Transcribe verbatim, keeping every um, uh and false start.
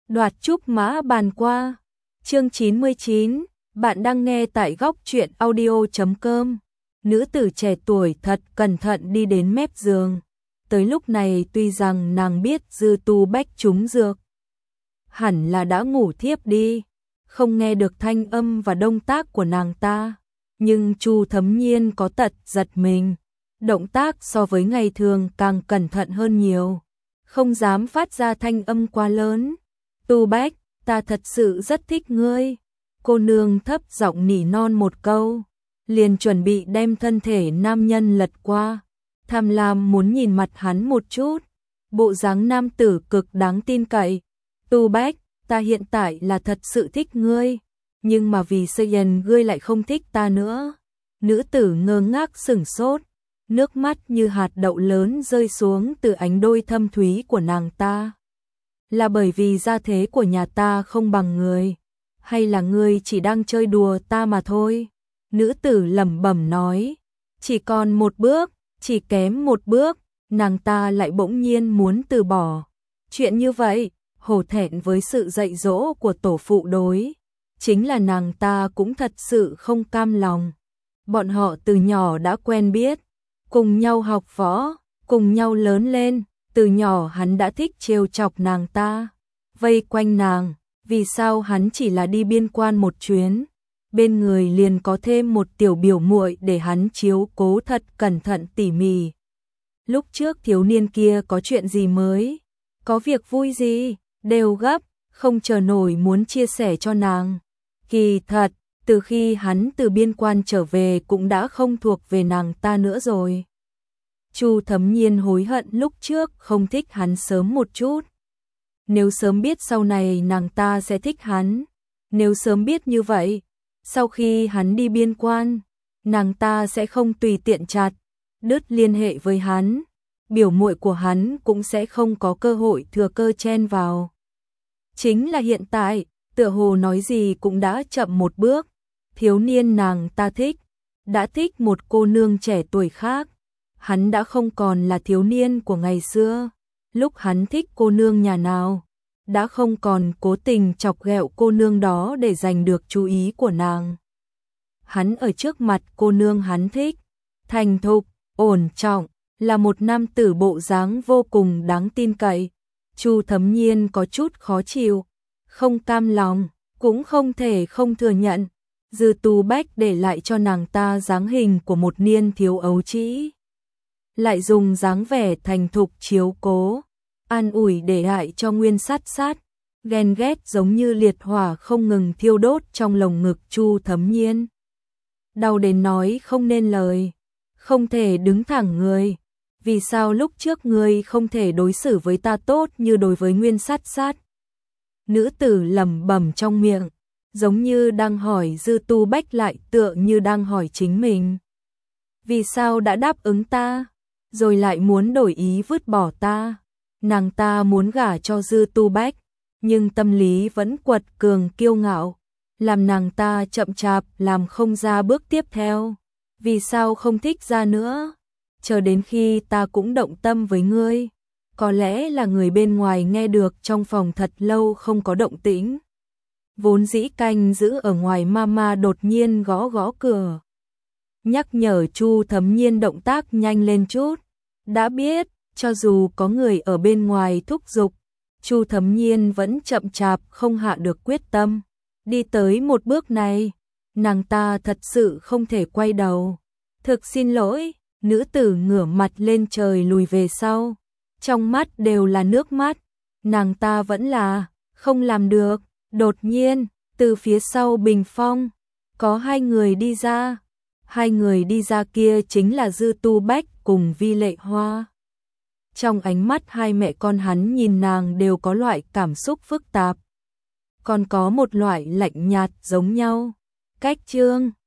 Đoạt trúc mã bàn qua. Chương chín mươi chín, bạn đang nghe tại góc truyện audio chấm com. Nữ tử trẻ tuổi thật cẩn thận đi đến mép giường. Tới lúc này tuy rằng nàng biết Dư Tu Bách trúng dược, hẳn là đã ngủ thiếp đi, không nghe được thanh âm và động tác của nàng ta, nhưng Chu Thấm Nhiên có tật giật mình, động tác so với ngày thường càng cẩn thận hơn nhiều, không dám phát ra thanh âm quá lớn. Tu Bách, ta thật sự rất thích ngươi. Cô nương thấp giọng nỉ non một câu, liền chuẩn bị đem thân thể nam nhân lật qua, tham lam muốn nhìn mặt hắn một chút, bộ dáng nam tử cực đáng tin cậy. Tu Bách, ta hiện tại là thật sự thích ngươi, nhưng mà vì Saiyan ngươi lại không thích ta nữa. Nữ tử ngơ ngác sửng sốt, nước mắt như hạt đậu lớn rơi xuống từ ánh đôi thâm thúy của nàng ta. Là bởi vì gia thế của nhà ta không bằng người, hay là ngươi chỉ đang chơi đùa ta mà thôi? Nữ tử lẩm bẩm nói, chỉ còn một bước, chỉ kém một bước, nàng ta lại bỗng nhiên muốn từ bỏ. Chuyện như vậy, hổ thẹn với sự dạy dỗ của tổ phụ đối, chính là nàng ta cũng thật sự không cam lòng. Bọn họ từ nhỏ đã quen biết, cùng nhau học võ, cùng nhau lớn lên, từ nhỏ hắn đã thích trêu chọc nàng ta, vây quanh nàng, vì sao hắn chỉ là đi biên quan một chuyến, bên người liền có thêm một tiểu biểu muội để hắn chiếu cố thật cẩn thận tỉ mỉ. Lúc trước thiếu niên kia có chuyện gì mới, có việc vui gì, đều gấp, không chờ nổi muốn chia sẻ cho nàng. Kỳ thật, từ khi hắn từ biên quan trở về cũng đã không thuộc về nàng ta nữa rồi. Chu Thấm Nhiên hối hận lúc trước không thích hắn sớm một chút. Nếu sớm biết sau này nàng ta sẽ thích hắn, nếu sớm biết như vậy, sau khi hắn đi biên quan, nàng ta sẽ không tùy tiện chặt đứt liên hệ với hắn, biểu muội của hắn cũng sẽ không có cơ hội thừa cơ chen vào. Chính là hiện tại, tựa hồ nói gì cũng đã chậm một bước, thiếu niên nàng ta thích, đã thích một cô nương trẻ tuổi khác. Hắn đã không còn là thiếu niên của ngày xưa, lúc hắn thích cô nương nhà nào, đã không còn cố tình chọc ghẹo cô nương đó để giành được chú ý của nàng. Hắn ở trước mặt cô nương hắn thích, thành thục, ổn trọng, là một nam tử bộ dáng vô cùng đáng tin cậy. Chu Thấm Nhiên có chút khó chịu, không cam lòng, cũng không thể không thừa nhận, Dư Tu Bách để lại cho nàng ta dáng hình của một niên thiếu ấu trĩ, lại dùng dáng vẻ thành thục chiếu cố, an ủi để hại cho Nguyên Sát Sát, ghen ghét giống như liệt hỏa không ngừng thiêu đốt trong lồng ngực Chu Thấm Nhiên. Đau đến nói không nên lời, không thể đứng thẳng người, vì sao lúc trước ngươi không thể đối xử với ta tốt như đối với Nguyên Sát Sát? Nữ tử lẩm bẩm trong miệng, giống như đang hỏi Dư Tu Bách lại tựa như đang hỏi chính mình. Vì sao đã đáp ứng ta, rồi lại muốn đổi ý vứt bỏ ta? Nàng ta muốn gả cho Dư Tu Bách, nhưng tâm lý vẫn quật cường kiêu ngạo, làm nàng ta chậm chạp làm không ra bước tiếp theo. Vì sao không thích ra nữa? Chờ đến khi ta cũng động tâm với ngươi, có lẽ là người bên ngoài nghe được trong phòng thật lâu không có động tĩnh. Vốn dĩ canh giữ ở ngoài mama đột nhiên gõ gõ cửa, nhắc nhở Chu Thấm Nhiên động tác nhanh lên chút. Đã biết, cho dù có người ở bên ngoài thúc giục, Chu Thấm Nhiên vẫn chậm chạp không hạ được quyết tâm. Đi tới một bước này, nàng ta thật sự không thể quay đầu. Thực xin lỗi, nữ tử ngửa mặt lên trời lùi về sau, trong mắt đều là nước mắt. Nàng ta vẫn là không làm được. Đột nhiên, từ phía sau bình phong, có hai người đi ra. Hai người đi ra kia chính là Dư Tu Bách cùng Vi Lệ Hoa. Trong ánh mắt hai mẹ con hắn nhìn nàng đều có loại cảm xúc phức tạp, còn có một loại lạnh nhạt giống nhau. Cách chương